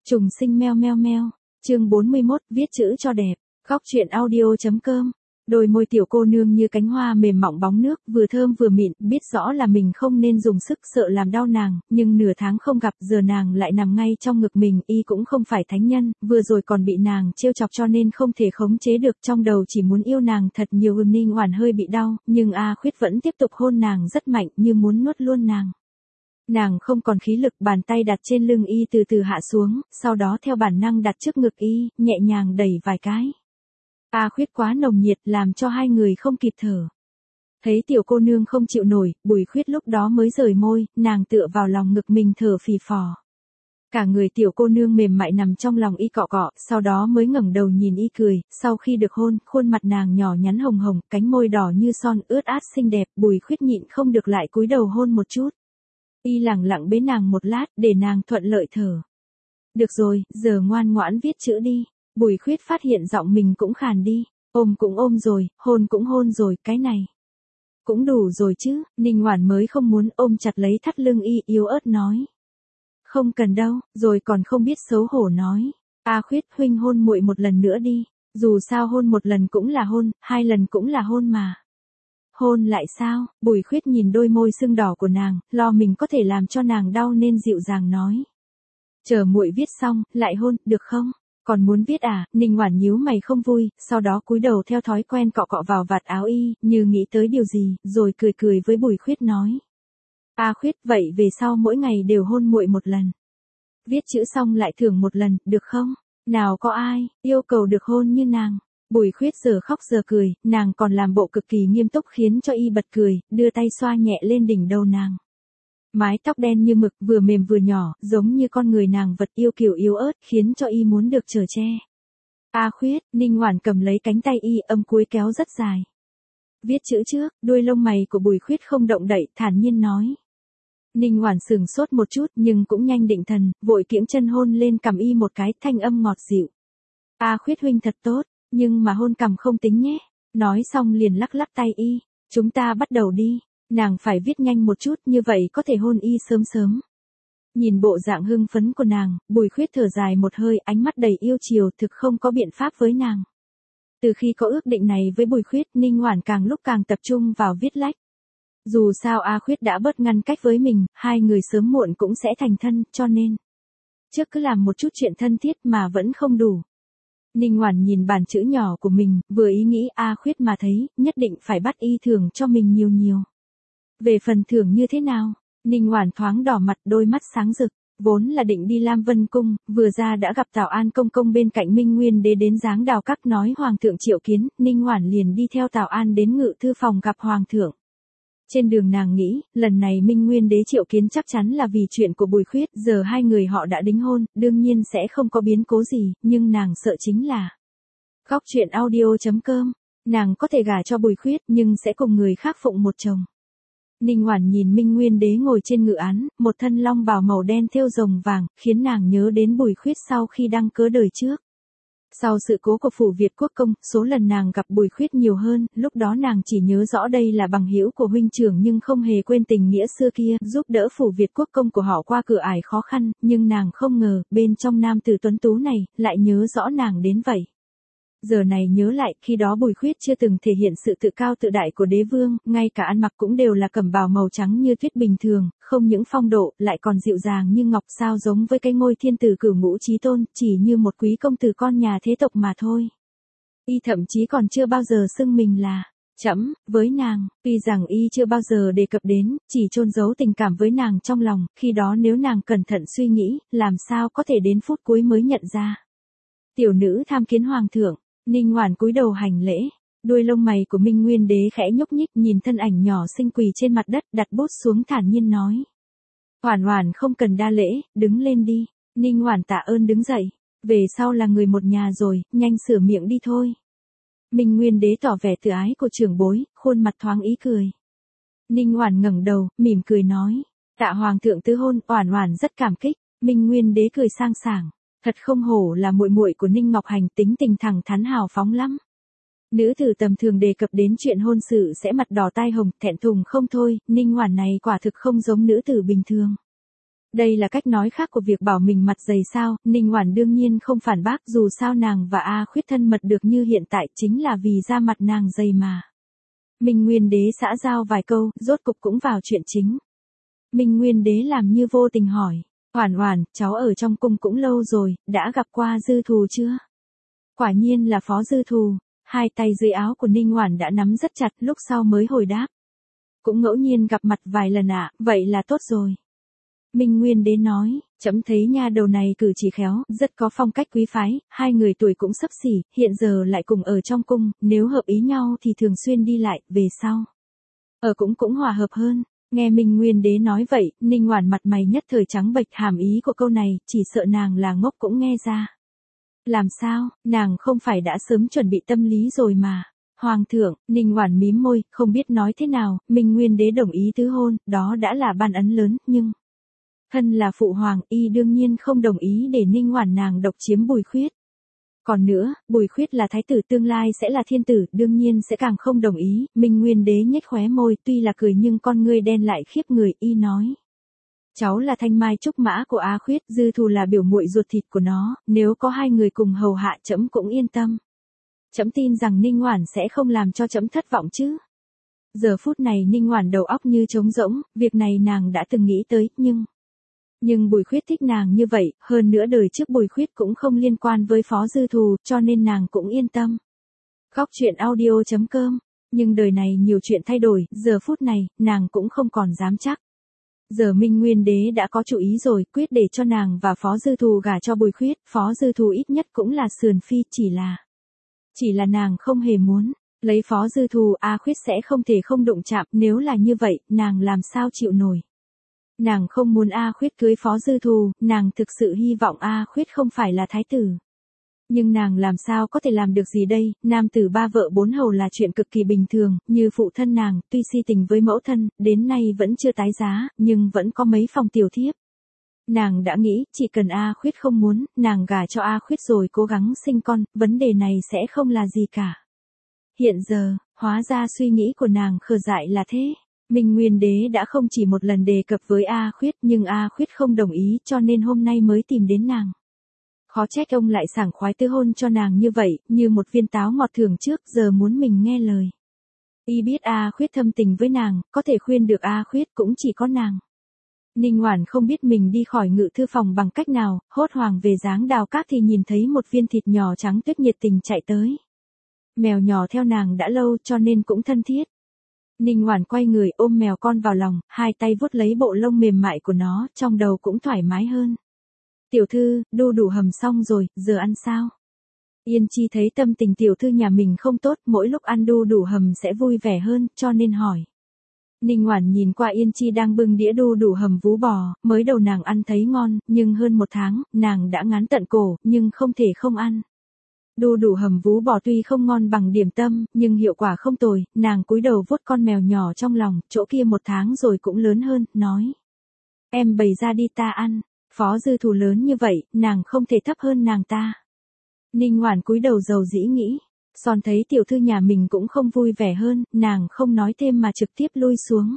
Trùng sinh meo meo meo. Chương 41, viết chữ cho đẹp. Khóc chuyện audio.com. Đôi môi tiểu cô nương như cánh hoa mềm mọng bóng nước, vừa thơm vừa mịn, biết rõ là mình không nên dùng sức sợ làm đau nàng, nhưng nửa tháng không gặp, giờ nàng lại nằm ngay trong ngực mình, y cũng không phải thánh nhân, vừa rồi còn bị nàng trêu chọc cho nên không thể khống chế được, trong đầu chỉ muốn yêu nàng thật nhiều. Ninh Oản hơi bị đau, nhưng A Khuyết vẫn tiếp tục hôn nàng rất mạnh, như muốn nuốt luôn nàng. Nàng không còn khí lực, bàn tay đặt trên lưng y từ từ hạ xuống, sau đó theo bản năng đặt trước ngực y, nhẹ nhàng đẩy vài cái. A Khuyết quá nồng nhiệt làm cho hai người không kịp thở. Thấy tiểu cô nương không chịu nổi, Bùi Khuyết lúc đó mới rời môi, nàng tựa vào lòng ngực mình thở phì phò. Cả người tiểu cô nương mềm mại nằm trong lòng y cọ cọ, sau đó mới ngẩng đầu nhìn y cười, sau khi được hôn, khuôn mặt nàng nhỏ nhắn hồng hồng, cánh môi đỏ như son ướt át xinh đẹp, Bùi Khuyết nhịn không được lại cúi đầu hôn một chút. Y lẳng lặng bế nàng một lát, để nàng thuận lợi thở. Được rồi, giờ ngoan ngoãn viết chữ đi. Bùi Khuyết phát hiện giọng mình cũng khàn đi. Ôm cũng ôm rồi, hôn cũng hôn rồi, cái này cũng đủ rồi chứ. Ninh Oản mới không muốn, ôm chặt lấy thắt lưng y, yếu ớt nói. Không cần đâu, rồi còn không biết xấu hổ nói. A Khuyết, huynh hôn muội một lần nữa đi. Dù sao hôn một lần cũng là hôn, hai lần cũng là hôn mà. Hôn lại sao? Bùi Khuyết nhìn đôi môi sưng đỏ của nàng, lo mình có thể làm cho nàng đau nên dịu dàng nói. Chờ muội viết xong, lại hôn, được không? Còn muốn viết à? Ninh Oản nhíu mày không vui, sau đó cúi đầu theo thói quen cọ cọ vào vạt áo y, như nghĩ tới điều gì, rồi cười cười với Bùi Khuyết nói. A Khuyết, vậy về sau mỗi ngày đều hôn muội một lần. Viết chữ xong lại thưởng một lần, được không? Nào có ai yêu cầu được hôn như nàng. Bùi Khuyết giờ khóc giờ cười, nàng còn làm bộ cực kỳ nghiêm túc khiến cho y bật cười, đưa tay xoa nhẹ lên đỉnh đầu nàng. Mái tóc đen như mực, vừa mềm vừa nhỏ, giống như con người nàng vật yêu kiều yếu ớt, khiến cho y muốn được chở che. A Khuyết, Ninh Oản cầm lấy cánh tay y, âm cuối kéo rất dài. Viết chữ trước, đuôi lông mày của Bùi Khuyết không động đậy, thản nhiên nói. Ninh Oản sững sốt một chút nhưng cũng nhanh định thần, vội kiễng chân hôn lên cằm y một cái, thanh âm ngọt dịu. A Khuyết huynh thật tốt, nhưng mà hôn cằm không tính nhé. Nói xong liền lắc lắc tay y. Chúng ta bắt đầu đi. Nàng phải viết nhanh một chút, như vậy có thể hôn y sớm sớm. Nhìn bộ dạng hưng phấn của nàng, Bùi Khuyết thở dài một hơi, ánh mắt đầy yêu chiều, thực không có biện pháp với nàng. Từ khi có ước định này với Bùi Khuyết, Ninh Oản càng lúc càng tập trung vào viết lách. Dù sao A Khuyết đã bớt ngăn cách với mình, hai người sớm muộn cũng sẽ thành thân, cho nên trước cứ làm một chút chuyện thân thiết mà vẫn không đủ. Ninh Oản nhìn bàn chữ nhỏ của mình, vừa ý nghĩ A Khuyết mà thấy, nhất định phải bắt y thưởng cho mình nhiều nhiều. Về phần thưởng như thế nào? Ninh Oản thoáng đỏ mặt, đôi mắt sáng rực. Vốn là định đi Lam Vân Cung, vừa ra đã gặp Tào An công công bên cạnh Minh Nguyên Đế đến dáng đào các nói Hoàng thượng triệu kiến, Ninh Oản liền đi theo Tào An đến ngự thư phòng gặp Hoàng thượng. Trên đường nàng nghĩ, lần này Minh Nguyên Đế triệu kiến chắc chắn là vì chuyện của Bùi Khuyết, giờ hai người họ đã đính hôn, đương nhiên sẽ không có biến cố gì, nhưng nàng sợ chính là khóc chuyện audio.com, nàng có thể gả cho Bùi Khuyết nhưng sẽ cùng người khác phụng một chồng. Ninh Oản nhìn Minh Nguyên Đế ngồi trên ngự án, một thân long bào màu đen thêu rồng vàng, khiến nàng nhớ đến Bùi Khuyết sau khi đăng cơ đời trước. Sau sự cố của phủ Việt Quốc công, số lần nàng gặp Bùi Khuyết nhiều hơn, lúc đó nàng chỉ nhớ rõ đây là bằng hữu của huynh trưởng nhưng không hề quên tình nghĩa xưa kia, giúp đỡ phủ Việt Quốc công của họ qua cửa ải khó khăn, nhưng nàng không ngờ, bên trong nam tử tuấn tú này, lại nhớ rõ nàng đến vậy. Giờ này nhớ lại, khi đó Bùi Khuyết chưa từng thể hiện sự tự cao tự đại của đế vương, ngay cả ăn mặc cũng đều là cẩm bào màu trắng như tuyết bình thường, không những phong độ, lại còn dịu dàng như ngọc, sao giống với cái ngôi thiên tử cửu ngũ chí tôn, chỉ như một quý công tử con nhà thế tộc mà thôi. Y thậm chí còn chưa bao giờ xưng mình là trẫm với nàng, tuy rằng y chưa bao giờ đề cập đến, chỉ chôn giấu tình cảm với nàng trong lòng, khi đó nếu nàng cẩn thận suy nghĩ, làm sao có thể đến phút cuối mới nhận ra. Tiểu nữ tham kiến Hoàng thượng. Ninh Oản cúi đầu hành lễ, đuôi lông mày của Minh Nguyên Đế khẽ nhúc nhích, nhìn thân ảnh nhỏ xinh quỳ trên mặt đất, đặt bút xuống thản nhiên nói. Oản Oản không cần đa lễ, đứng lên đi. Ninh Oản tạ ơn đứng dậy, về sau là người một nhà rồi, nhanh sửa miệng đi thôi. Minh Nguyên Đế tỏ vẻ từ ái của trưởng bối, khuôn mặt thoáng ý cười. Ninh Oản ngẩng đầu, mỉm cười nói, tạ Hoàng thượng tứ hôn, Oản Oản rất cảm kích. Minh Nguyên Đế cười sang sảng. Thật không hổ là muội muội của Ninh Ngọc Hành, tính tình thẳng thắn hào phóng lắm. Nữ tử tầm thường đề cập đến chuyện hôn sự sẽ mặt đỏ tai hồng, thẹn thùng không thôi, Ninh Oản này quả thực không giống nữ tử bình thường. Đây là cách nói khác của việc bảo mình mặt dày sao, Ninh Oản đương nhiên không phản bác, dù sao nàng và A Khuyết thân mật được như hiện tại chính là vì da mặt nàng dày mà. Minh Nguyên Đế xã giao vài câu, rốt cục cũng vào chuyện chính. Minh Nguyên Đế làm như vô tình hỏi, Oản Oản, cháu ở trong cung cũng lâu rồi, đã gặp qua Dư Thù chưa? Quả nhiên là Phó Dư Thù, hai tay dưới áo của Ninh Oản đã nắm rất chặt, lúc sau mới hồi đáp. Cũng ngẫu nhiên gặp mặt vài lần ạ, vậy là tốt rồi. Minh Nguyên Đế nói, trẫm thấy nha đầu này cử chỉ khéo, rất có phong cách quý phái, hai người tuổi cũng xấp xỉ, hiện giờ lại cùng ở trong cung, nếu hợp ý nhau thì thường xuyên đi lại, về sau. Ở cũng hòa hợp hơn. Nghe Minh Nguyên Đế nói vậy, Ninh Oản mặt mày nhất thời trắng bệch, hàm ý của câu này, chỉ sợ nàng là ngốc cũng nghe ra. Làm sao, nàng không phải đã sớm chuẩn bị tâm lý rồi mà. Hoàng thượng, Ninh Oản mím môi, không biết nói thế nào, Minh Nguyên Đế đồng ý tứ hôn, đó đã là ban ấn lớn, nhưng thân là phụ hoàng, y đương nhiên không đồng ý để Ninh Oản nàng độc chiếm Bùi Khuyết. Còn nữa, Bùi Khuyết là thái tử tương lai sẽ là thiên tử, đương nhiên sẽ càng không đồng ý. Minh Nguyên Đế nhếch khóe môi, tuy là cười nhưng con ngươi đen lại khiếp người, y nói: cháu là thanh mai trúc mã của A Khuyết, Dư Thù là biểu muội ruột thịt của nó, nếu có hai người cùng hầu hạ trẫm cũng yên tâm. Trẫm tin rằng Ninh Oản sẽ không làm cho trẫm thất vọng chứ. Giờ phút này Ninh Oản đầu óc như trống rỗng, việc này nàng đã từng nghĩ tới, nhưng Bùi Khuyết thích nàng như vậy, hơn nữa đời trước Bùi Khuyết cũng không liên quan với Phó Dư Thù, cho nên nàng cũng yên tâm. Góc truyện audio.com, nhưng đời này nhiều chuyện thay đổi, giờ phút này, nàng cũng không còn dám chắc. Giờ Minh Nguyên Đế đã có chủ ý rồi, quyết để cho nàng và Phó Dư Thù gả cho Bùi Khuyết, Phó Dư Thù ít nhất cũng là sườn phi, chỉ là nàng không hề muốn. Lấy Phó Dư Thù, A Khuyết sẽ không thể không đụng chạm, nếu là như vậy, nàng làm sao chịu nổi. Nàng không muốn A Khuyết cưới Phó Dư Thù, nàng thực sự hy vọng A Khuyết không phải là thái tử. Nhưng nàng làm sao có thể làm được gì đây, nam tử ba vợ bốn hầu là chuyện cực kỳ bình thường, như phụ thân nàng, tuy si tình với mẫu thân, đến nay vẫn chưa tái giá, nhưng vẫn có mấy phòng tiểu thiếp. Nàng đã nghĩ, chỉ cần A Khuyết không muốn, nàng gả cho A Khuyết rồi cố gắng sinh con, vấn đề này sẽ không là gì cả. Hiện giờ, hóa ra suy nghĩ của nàng khờ dại là thế. Minh Nguyên Đế đã không chỉ một lần đề cập với A Khuyết, nhưng A Khuyết không đồng ý, cho nên hôm nay mới tìm đến nàng. Khó trách ông lại sảng khoái tư hôn cho nàng như vậy, như một viên táo ngọt thường trước, giờ muốn mình nghe lời. Y biết A Khuyết thâm tình với nàng, có thể khuyên được A Khuyết cũng chỉ có nàng. Ninh Oản không biết mình đi khỏi ngự thư phòng bằng cách nào, hốt hoảng về dáng đào các thì nhìn thấy một viên thịt nhỏ trắng tuyết nhiệt tình chạy tới. Mèo nhỏ theo nàng đã lâu cho nên cũng thân thiết. Ninh Oản quay người ôm mèo con vào lòng, hai tay vuốt lấy bộ lông mềm mại của nó, trong đầu cũng thoải mái hơn. Tiểu thư, đu đủ hầm xong rồi, giờ ăn sao? Yên Chi thấy tâm tình tiểu thư nhà mình không tốt, mỗi lúc ăn đu đủ hầm sẽ vui vẻ hơn, cho nên hỏi. Ninh Oản nhìn qua Yên Chi đang bưng đĩa đu đủ hầm vú bò, mới đầu nàng ăn thấy ngon, nhưng hơn một tháng, nàng đã ngán tận cổ, nhưng không thể không ăn. Đu đủ hầm vú bò tuy không ngon bằng điểm tâm, nhưng hiệu quả không tồi, nàng cúi đầu vuốt con mèo nhỏ trong lòng, chỗ kia một tháng rồi cũng lớn hơn, nói. Em bày ra đi ta ăn, Phó Dư Thù lớn như vậy, nàng không thể thấp hơn nàng ta. Ninh Oản cúi đầu dầu dĩ nghĩ, Son thấy tiểu thư nhà mình cũng không vui vẻ hơn, nàng không nói thêm mà trực tiếp lui xuống.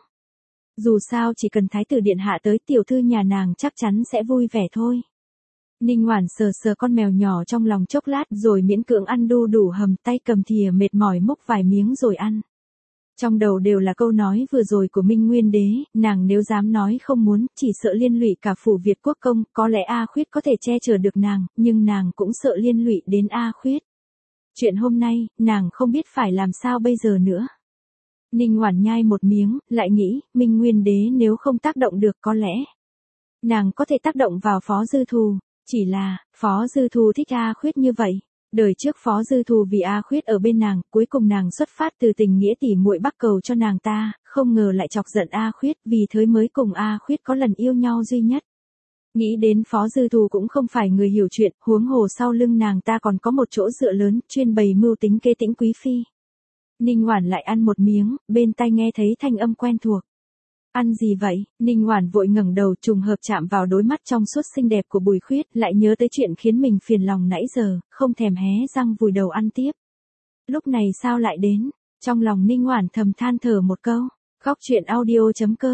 Dù sao chỉ cần thái tử điện hạ tới tiểu thư nhà nàng chắc chắn sẽ vui vẻ thôi. Ninh Oản sờ sờ con mèo nhỏ trong lòng chốc lát rồi miễn cưỡng ăn đu đủ hầm, tay cầm thìa mệt mỏi múc vài miếng rồi ăn. Trong đầu đều là câu nói vừa rồi của Minh Nguyên Đế, nàng nếu dám nói không muốn, chỉ sợ liên lụy cả phủ Việt quốc công, có lẽ A Khuyết có thể che chở được nàng, nhưng nàng cũng sợ liên lụy đến A Khuyết. Chuyện hôm nay, nàng không biết phải làm sao bây giờ nữa. Ninh Oản nhai một miếng, lại nghĩ, Minh Nguyên Đế nếu không tác động được có lẽ nàng có thể tác động vào Phó Dư Thù, chỉ là, Phó Dư Thù thích A Khuyết như vậy. Đời trước Phó Dư Thù vì A Khuyết ở bên nàng, cuối cùng nàng xuất phát từ tình nghĩa tỉ muội bắc cầu cho nàng ta, không ngờ lại chọc giận A Khuyết, vì thế mới cùng A Khuyết có lần yêu nhau duy nhất. Nghĩ đến Phó Dư Thù cũng không phải người hiểu chuyện, huống hồ sau lưng nàng ta còn có một chỗ dựa lớn, chuyên bày mưu tính kế Tĩnh quý phi. Ninh Oản lại ăn một miếng, bên tai nghe thấy thanh âm quen thuộc. Ăn gì vậy? Ninh Oản vội ngẩng đầu, trùng hợp chạm vào đôi mắt trong suốt xinh đẹp của Bùi Khuyết, lại nhớ tới chuyện khiến mình phiền lòng nãy giờ, không thèm hé răng vùi đầu ăn tiếp. Lúc này sao lại đến? Trong lòng Ninh Oản thầm than thở một câu. Góc truyện audio.com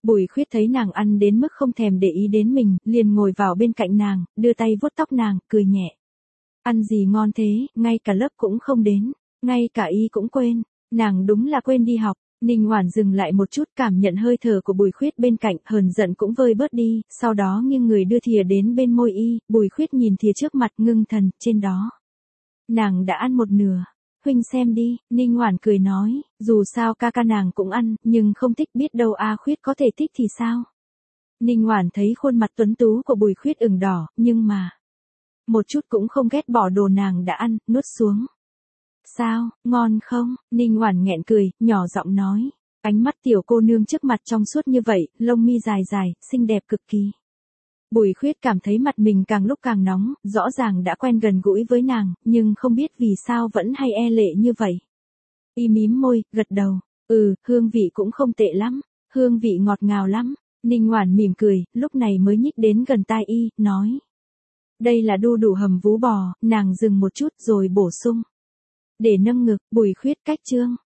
Bùi Khuyết thấy nàng ăn đến mức không thèm để ý đến mình, liền ngồi vào bên cạnh nàng, đưa tay vuốt tóc nàng, cười nhẹ. Ăn gì ngon thế, ngay cả lớp cũng không đến, ngay cả y cũng quên, nàng đúng là quên đi học. Ninh Oản dừng lại một chút, cảm nhận hơi thở của Bùi Khuyết bên cạnh, hờn giận cũng vơi bớt đi, sau đó nghiêng người đưa thìa đến bên môi y, Bùi Khuyết nhìn thìa trước mặt, ngưng thần, trên đó. Nàng đã ăn một nửa. Huynh xem đi, Ninh Oản cười nói, dù sao ca ca nàng cũng ăn, nhưng không thích, biết đâu A Khuyết có thể thích thì sao. Ninh Oản thấy khuôn mặt tuấn tú của Bùi Khuyết ửng đỏ, nhưng mà một chút cũng không ghét bỏ đồ nàng đã ăn, nuốt xuống. Sao, ngon không? Ninh Oản nghẹn cười, nhỏ giọng nói. Ánh mắt tiểu cô nương trước mặt trong suốt như vậy, lông mi dài dài, xinh đẹp cực kỳ. Bùi Khuyết cảm thấy mặt mình càng lúc càng nóng, rõ ràng đã quen gần gũi với nàng, nhưng không biết vì sao vẫn hay e lệ như vậy. Y mím môi, gật đầu. Hương vị cũng không tệ lắm, hương vị ngọt ngào lắm. Ninh Oản mỉm cười, lúc này mới nhích đến gần tai y, nói. Đây là đu đủ hầm vú bò, nàng dừng một chút rồi bổ sung. Để nâng ngực, Bùi Khuyết cách chương.